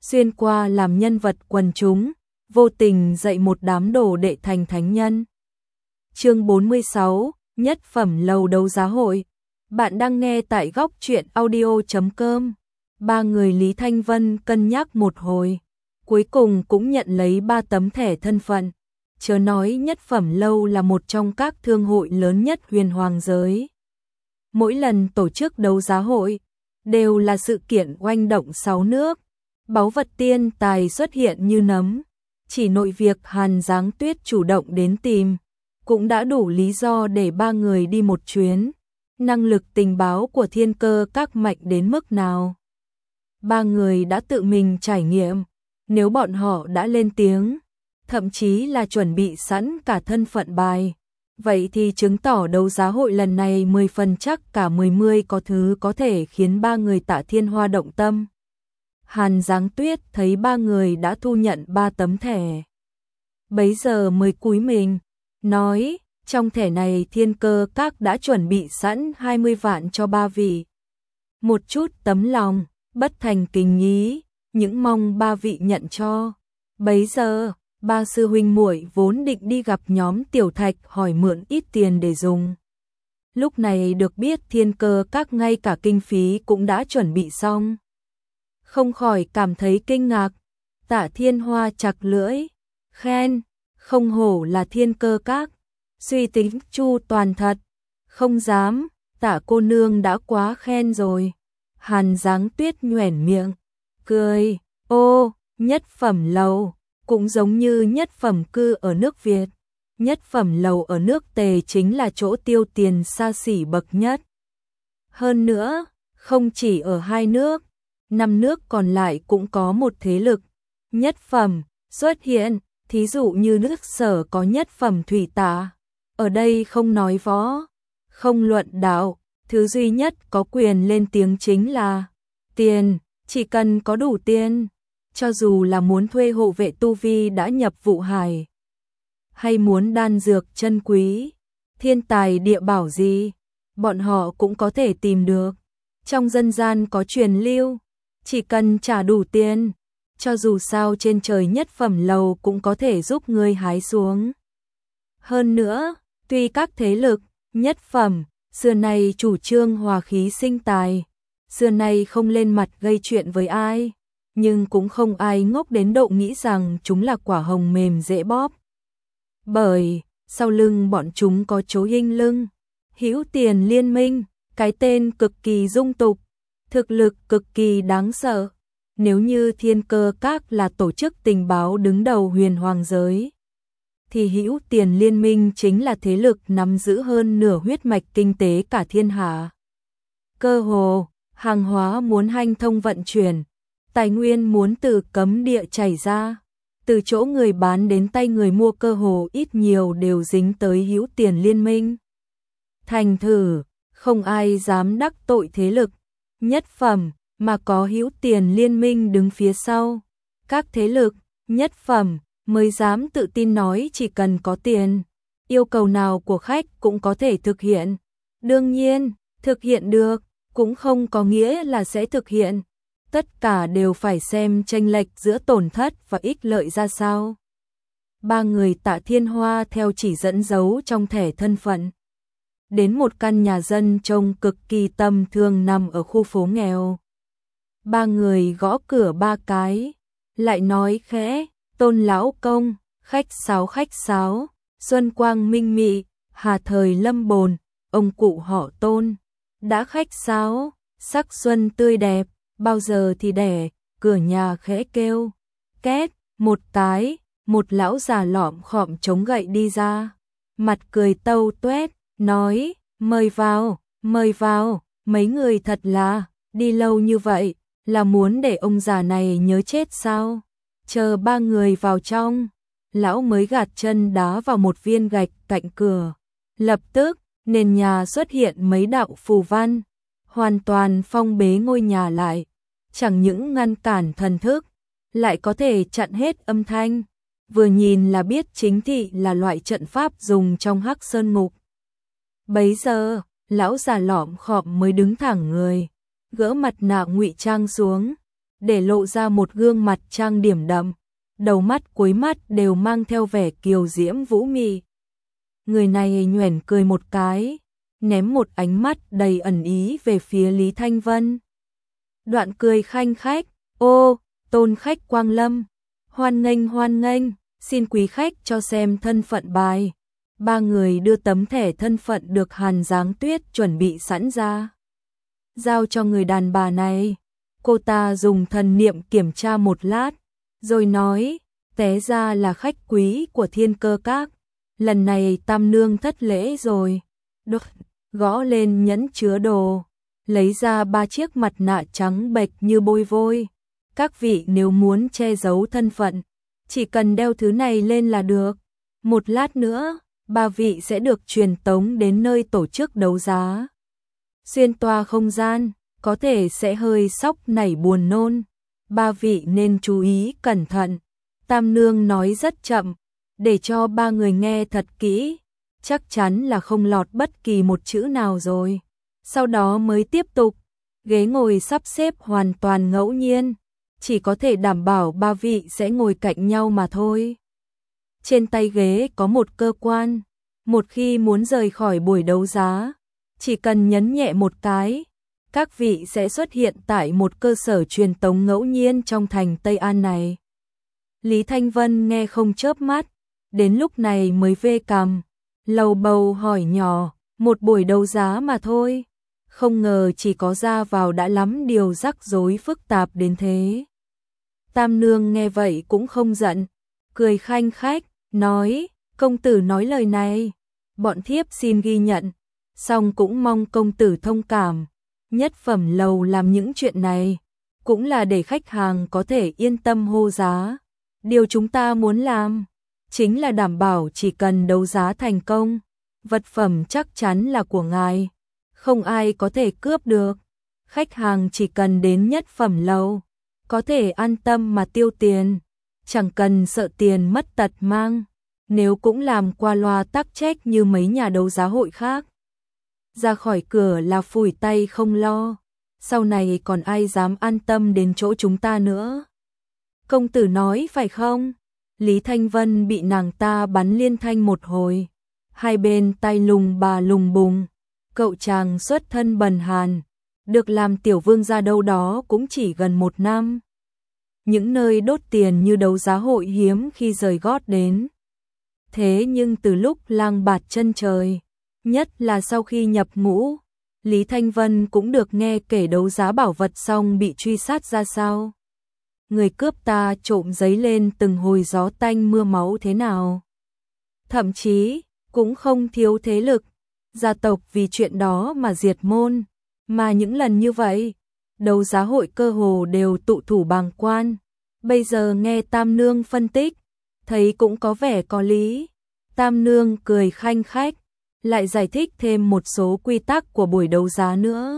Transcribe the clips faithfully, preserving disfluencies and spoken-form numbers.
xuyên qua làm nhân vật quần chúng, vô tình dạy một đám đồ đệ thành thánh nhân. Chương bốn mươi sáu, nhất phẩm lầu đấu giá hội. Bạn đang nghe tại góc truyện audio chấm com. Ba người Lý Thanh Vân cân nhắc một hồi, cuối cùng cũng nhận lấy ba tấm thẻ thân phận. Chớ nói nhất phẩm lâu là một trong các thương hội lớn nhất huyền hoàng giới. Mỗi lần tổ chức đấu giá hội, đều là sự kiện oanh động sáu nước. Báu vật tiên tài xuất hiện như nấm. Chỉ nội việc Hàn Giáng Tuyết chủ động đến tìm, cũng đã đủ lý do để ba người đi một chuyến. Năng lực tình báo của Thiên Cơ Các mạnh đến mức nào? Ba người đã tự mình trải nghiệm. Nếu bọn họ đã lên tiếng, thậm chí là chuẩn bị sẵn cả thân phận bài, vậy thì chứng tỏ đấu giá hội lần này mười phần chắc cả mười mươi có thứ có thể khiến ba người Tạ Thiên Hoa động tâm. Hàn Giáng Tuyết thấy ba người đã thu nhận ba tấm thẻ, bấy giờ mới cúi mình, nói, trong thẻ này Thiên Cơ Các đã chuẩn bị sẵn hai mươi vạn cho ba vị. Một chút tấm lòng, bất thành kính ý, những mong ba vị nhận cho. Bấy giờ, ba sư huynh muội vốn định đi gặp nhóm Tiểu Thạch hỏi mượn ít tiền để dùng. Lúc này được biết Thiên Cơ Các ngay cả kinh phí cũng đã chuẩn bị xong, không khỏi cảm thấy kinh ngạc. Tạ Thiên Hoa chặt lưỡi, khen, không hổ là Thiên Cơ Các, suy tính chu toàn thật. Không dám, Tạ cô nương đã quá khen rồi. Hàn Giáng Tuyết nhoẻn miệng, cười, ô, nhất phẩm lầu, cũng giống như nhất phẩm cư ở nước Việt. Nhất phẩm lầu ở nước Tề chính là chỗ tiêu tiền xa xỉ bậc nhất. Hơn nữa, không chỉ ở hai nước, năm nước còn lại cũng có một thế lực nhất phẩm xuất hiện, thí dụ như nước Sở có nhất phẩm thủy tả. Ở đây không nói võ, không luận đạo, thứ duy nhất có quyền lên tiếng chính là tiền. Chỉ cần có đủ tiền, cho dù là muốn thuê hộ vệ tu vi đã nhập vụ hải, hay muốn đan dược chân quý, thiên tài địa bảo gì, bọn họ cũng có thể tìm được. Trong dân gian có truyền lưu, chỉ cần trả đủ tiền, cho dù sao trên trời nhất phẩm lầu cũng có thể giúp ngươi hái xuống. Hơn nữa, tuy các thế lực nhất phẩm xưa nay chủ trương hòa khí sinh tài, xưa nay không lên mặt gây chuyện với ai, nhưng cũng không ai ngốc đến độ nghĩ rằng chúng là quả hồng mềm dễ bóp. Bởi sau lưng bọn chúng có chỗ hinh lưng, Hữu Tiền Liên Minh, cái tên cực kỳ dung tục, thực lực cực kỳ đáng sợ. Nếu như Thiên Cơ Các là tổ chức tình báo đứng đầu huyền hoàng giới, thì Hữu Tiền Liên Minh chính là thế lực nắm giữ hơn nửa huyết mạch kinh tế cả thiên hạ. Cơ hồ, hàng hóa muốn hanh thông vận chuyển, tài nguyên muốn từ cấm địa chảy ra, từ chỗ người bán đến tay người mua cơ hồ ít nhiều đều dính tới Hữu Tiền Liên Minh. Thành thử, không ai dám đắc tội thế lực nhất phẩm mà có Hữu Tiền Liên Minh đứng phía sau. Các thế lực nhất phẩm mới dám tự tin nói chỉ cần có tiền, yêu cầu nào của khách cũng có thể thực hiện. Đương nhiên, thực hiện được cũng không có nghĩa là sẽ thực hiện. Tất cả đều phải xem chênh lệch giữa tổn thất và ích lợi ra sao. Ba người Tạ Thiên Hoa theo chỉ dẫn dấu trong thẻ thân phận, đến một căn nhà dân trông cực kỳ tầm thường nằm ở khu phố nghèo. Ba người gõ cửa ba cái, lại nói khẽ, Tôn lão công, khách sáo khách sáo, xuân quang minh mị, hà thời lâm bồn, ông cụ họ Tôn, đã khách sáo, sắc xuân tươi đẹp, bao giờ thì đẻ. Cửa nhà khẽ kêu, két, một cái, một lão già lọm khọm chống gậy đi ra, mặt cười tâu tuét, nói, mời vào, mời vào, mấy người thật là, đi lâu như vậy, là muốn để ông già này nhớ chết sao? Chờ ba người vào trong, lão mới gạt chân đá vào một viên gạch cạnh cửa. Lập tức, nền nhà xuất hiện mấy đạo phù văn, hoàn toàn phong bế ngôi nhà lại. Chẳng những ngăn cản thần thức, lại có thể chặn hết âm thanh. Vừa nhìn là biết chính thị là loại trận pháp dùng trong Hắc Sơn Ngục. Bấy giờ, lão già lọm khọm mới đứng thẳng người, gỡ mặt nạ ngụy trang xuống, để lộ ra một gương mặt trang điểm đậm, đầu mắt cuối mắt đều mang theo vẻ kiều diễm vũ mị. Người này nhoẻn cười một cái, ném một ánh mắt đầy ẩn ý về phía Lý Thanh Vân. Đoạn cười khanh khách, ô, tôn khách quang lâm, hoan nghênh hoan nghênh, xin quý khách cho xem thân phận bài. Ba người đưa tấm thẻ thân phận được Hàn Giáng Tuyết chuẩn bị sẵn ra. Giao cho người đàn bà này, cô ta dùng thần niệm kiểm tra một lát, rồi nói, té ra là khách quý của Thiên Cơ Các. Lần này Tam Nương thất lễ rồi. Đột, gõ lên nhẫn chứa đồ, lấy ra ba chiếc mặt nạ trắng bệch như bôi vôi. Các vị nếu muốn che giấu thân phận, chỉ cần đeo thứ này lên là được. Một lát nữa, ba vị sẽ được truyền tống đến nơi tổ chức đấu giá. Xuyên toa không gian, có thể sẽ hơi sốc nảy buồn nôn. Ba vị nên chú ý cẩn thận. Tam Nương nói rất chậm, để cho ba người nghe thật kỹ, chắc chắn là không lọt bất kỳ một chữ nào rồi. Sau đó mới tiếp tục, ghế ngồi sắp xếp hoàn toàn ngẫu nhiên, chỉ có thể đảm bảo ba vị sẽ ngồi cạnh nhau mà thôi. Trên tay ghế có một cơ quan, một khi muốn rời khỏi buổi đấu giá, chỉ cần nhấn nhẹ một cái, các vị sẽ xuất hiện tại một cơ sở truyền tống ngẫu nhiên trong thành Tây An này. Lý Thanh Vân nghe không chớp mắt, đến lúc này mới vê cằm, lầu bầu hỏi nhỏ, một buổi đấu giá mà thôi, không ngờ chỉ có ra vào đã lắm điều rắc rối phức tạp đến thế. Tam Nương nghe vậy cũng không giận, cười khanh khách, nói, công tử nói lời này, bọn thiếp xin ghi nhận, song cũng mong công tử thông cảm, Nhất Phẩm Lầu làm những chuyện này, cũng là để khách hàng có thể yên tâm hô giá. Điều chúng ta muốn làm, chính là đảm bảo chỉ cần đấu giá thành công, vật phẩm chắc chắn là của ngài, không ai có thể cướp được. Khách hàng chỉ cần đến Nhất Phẩm Lầu, có thể an tâm mà tiêu tiền, chẳng cần sợ tiền mất tật mang, nếu cũng làm qua loa tắc trách như mấy nhà đấu giá hội khác. Ra khỏi cửa là phủi tay không lo, sau này còn ai dám an tâm đến chỗ chúng ta nữa. Công tử nói phải không? Lý Thanh Vân bị nàng ta bắn liên thanh một hồi, hai bên tay lùng bà lùng bùng, cậu chàng xuất thân bần hàn, được làm tiểu vương gia đâu đó cũng chỉ gần một năm. Những nơi đốt tiền như đấu giá hội hiếm khi rời gót đến. Thế nhưng từ lúc lang bạt chân trời, nhất là sau khi nhập ngũ, Lý Thanh Vân cũng được nghe kể đấu giá bảo vật xong bị truy sát ra sao. Người cướp ta trộm giấy lên từng hồi gió tanh mưa máu thế nào. Thậm chí, cũng không thiếu thế lực, gia tộc vì chuyện đó mà diệt môn, mà những lần như vậy, đấu giá hội cơ hồ đều tụ thủ bàng quan. Bây giờ nghe Tam Nương phân tích, thấy cũng có vẻ có lý. Tam Nương cười khanh khách, lại giải thích thêm một số quy tắc của buổi đấu giá nữa.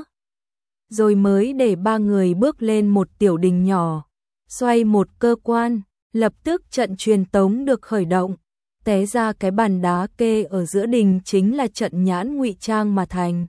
Rồi mới để ba người bước lên một tiểu đình nhỏ, xoay một cơ quan, lập tức trận truyền tống được khởi động. Té ra cái bàn đá kê ở giữa đình chính là trận nhãn ngụy trang mà thành.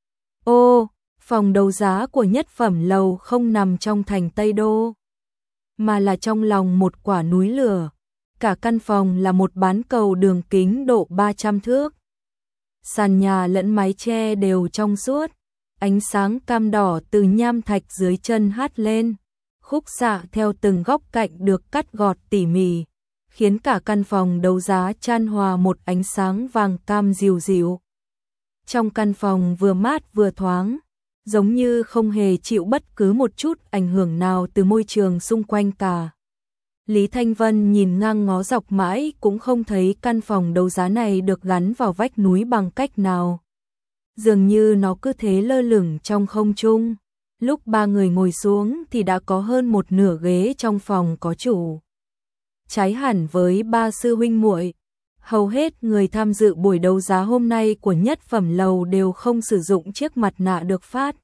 Ô, phòng đấu giá của Nhất Phẩm Lầu không nằm trong thành Tây Đô, mà là trong lòng một quả núi lửa. Cả căn phòng là một bán cầu đường kính độ ba trăm thước. Sàn nhà lẫn mái che đều trong suốt, ánh sáng cam đỏ từ nham thạch dưới chân hắt lên, khúc xạ theo từng góc cạnh được cắt gọt tỉ mỉ, khiến cả căn phòng đấu giá chan hòa một ánh sáng vàng cam dịu dịu. Trong căn phòng vừa mát vừa thoáng, giống như không hề chịu bất cứ một chút ảnh hưởng nào từ môi trường xung quanh cả. Lý Thanh Vân nhìn ngang ngó dọc mãi cũng không thấy căn phòng đấu giá này được gắn vào vách núi bằng cách nào. Dường như nó cứ thế lơ lửng trong không trung. Lúc ba người ngồi xuống thì đã có hơn một nửa ghế trong phòng có chủ. Trái hẳn với ba sư huynh muội, hầu hết người tham dự buổi đấu giá hôm nay của Nhất Phẩm Lầu đều không sử dụng chiếc mặt nạ được phát.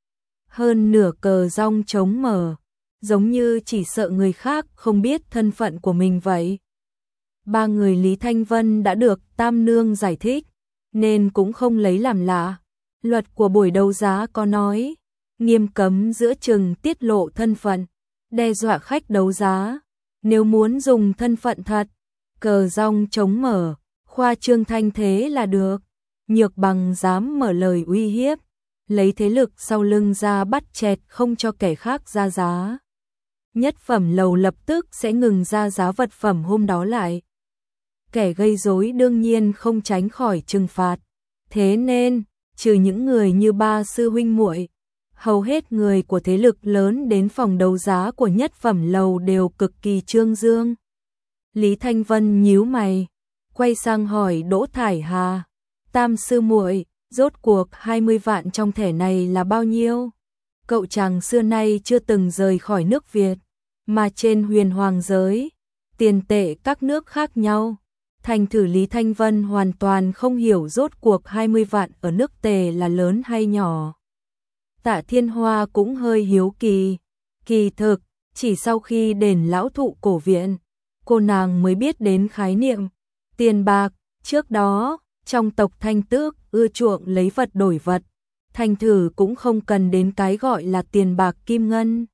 Hơn nửa cờ rong trống mở, giống như chỉ sợ người khác không biết thân phận của mình vậy. Ba người Lý Thanh Vân đã được Tam Nương giải thích, nên cũng không lấy làm lạ. Luật của buổi đấu giá có nói, nghiêm cấm giữa chừng tiết lộ thân phận, đe dọa khách đấu giá. Nếu muốn dùng thân phận thật, cờ rong chống mở, khoa trương thanh thế là được. Nhược Bằng dám mở lời uy hiếp, lấy thế lực sau lưng ra bắt chẹt không cho kẻ khác ra giá. Nhất Phẩm Lầu lập tức sẽ ngừng ra giá vật phẩm hôm đó lại. Kẻ gây rối đương nhiên không tránh khỏi trừng phạt. Thế nên, trừ những người như ba sư huynh muội, hầu hết người của thế lực lớn đến phòng đấu giá của Nhất Phẩm Lầu đều cực kỳ trương dương. Lý Thanh Vân nhíu mày, quay sang hỏi Đỗ Thải Hà, Tam sư muội, rốt cuộc hai mươi vạn trong thẻ này là bao nhiêu? Cậu chàng xưa nay chưa từng rời khỏi nước Việt, mà trên huyền hoàng giới, tiền tệ các nước khác nhau. Thành thử Lý Thanh Vân hoàn toàn không hiểu rốt cuộc hai mươi vạn ở nước Tề là lớn hay nhỏ. Tạ Thiên Hoa cũng hơi hiếu kỳ. Kỳ thực, chỉ sau khi đền lão thụ cổ viện, cô nàng mới biết đến khái niệm tiền bạc. Trước đó, trong tộc Thanh Tước ưa chuộng lấy vật đổi vật, thành thử cũng không cần đến cái gọi là tiền bạc kim ngân.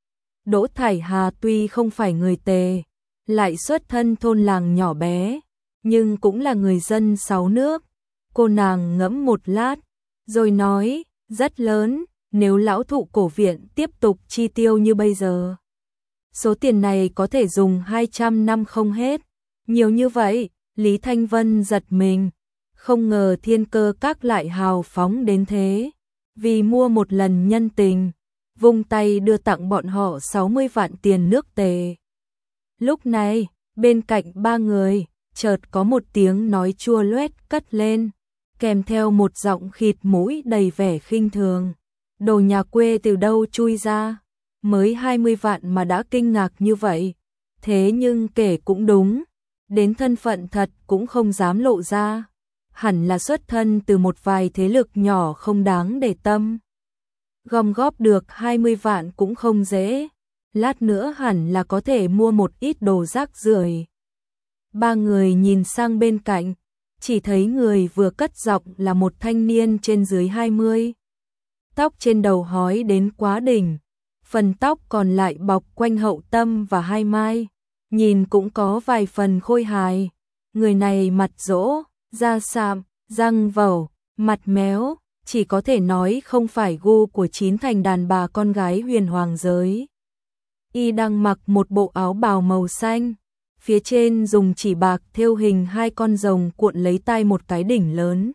Đỗ Thải Hà tuy không phải người Tề, lại xuất thân thôn làng nhỏ bé, nhưng cũng là người dân sáu nước. Cô nàng ngẫm một lát, rồi nói, rất lớn, nếu lão thụ cổ viện tiếp tục chi tiêu như bây giờ. Số tiền này có thể dùng hai trăm năm không hết. Nhiều như vậy, Lý Thanh Vân giật mình, không ngờ Thiên Cơ Các lại hào phóng đến thế. Vì mua một lần nhân tình, vung tay đưa tặng bọn họ sáu mươi vạn tiền nước Tề. Lúc này, bên cạnh ba người, chợt có một tiếng nói chua loét cất lên, kèm theo một giọng khịt mũi đầy vẻ khinh thường. Đồ nhà quê từ đâu chui ra, mới hai mươi vạn mà đã kinh ngạc như vậy. Thế nhưng kể cũng đúng, đến thân phận thật cũng không dám lộ ra. Hẳn là xuất thân từ một vài thế lực nhỏ không đáng để tâm. Gom góp được hai mươi vạn cũng không dễ, lát nữa hẳn là có thể mua một ít đồ rác rưởi. Ba người nhìn sang bên cạnh, chỉ thấy người vừa cất giọng là một thanh niên trên dưới hai mươi. Tóc trên đầu hói đến quá đỉnh, phần tóc còn lại bọc quanh hậu tâm và hai mai, nhìn cũng có vài phần khôi hài. Người này mặt rỗ, da sạm, răng vẩu, mặt méo, chỉ có thể nói không phải gu của chín thành đàn bà con gái huyền hoàng giới. Y đang mặc một bộ áo bào màu xanh, phía trên dùng chỉ bạc thêu hình hai con rồng cuộn lấy tay một cái đỉnh lớn.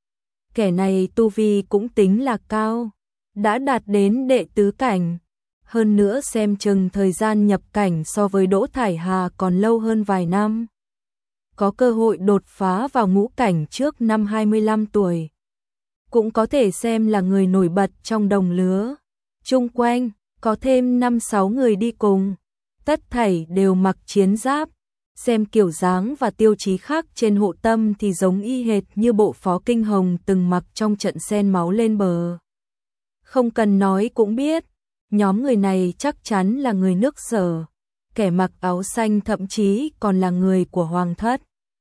Kẻ này tu vi cũng tính là cao, đã đạt đến đệ tứ cảnh, hơn nữa xem chừng thời gian nhập cảnh so với Đỗ Thải Hà còn lâu hơn vài năm. Có cơ hội đột phá vào ngũ cảnh trước năm hai mươi lăm tuổi. Cũng có thể xem là người nổi bật trong đồng lứa. Chung quanh, có thêm năm sáu người đi cùng. Tất thảy đều mặc chiến giáp. Xem kiểu dáng và tiêu chí khác trên hộ tâm thì giống y hệt như bộ Phó Kinh Hồng từng mặc trong trận sen máu lên bờ. Không cần nói cũng biết, nhóm người này chắc chắn là người nước Sở. Kẻ mặc áo xanh thậm chí còn là người của Hoàng thất.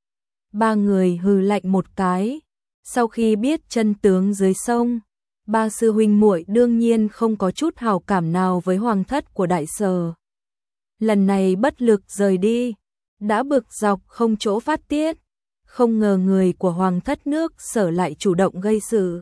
Ba người hừ lạnh một cái. Sau khi biết chân tướng dưới sông, ba sư huynh muội đương nhiên không có chút hảo cảm nào với Hoàng thất của Đại Sở. Lần này bất lực rời đi, đã bực dọc không chỗ phát tiết. Không ngờ người của Hoàng thất nước Sở lại chủ động gây sự.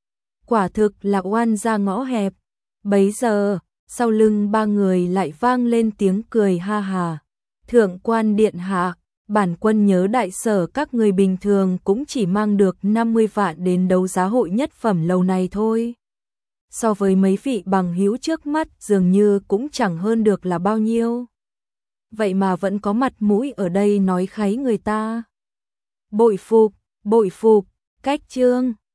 Quả thực là oan ra ngõ hẹp. Bấy giờ, sau lưng ba người lại vang lên tiếng cười ha hà. Thượng quan điện hạ, bản quân nhớ Đại Sở các người bình thường cũng chỉ mang được năm mươi vạn đến đấu giá hội Nhất Phẩm Lầu này thôi. So với mấy vị bằng hữu trước mắt dường như cũng chẳng hơn được là bao nhiêu. Vậy mà vẫn có mặt mũi ở đây nói kháy người ta. Bội phục, bội phục, cách chương.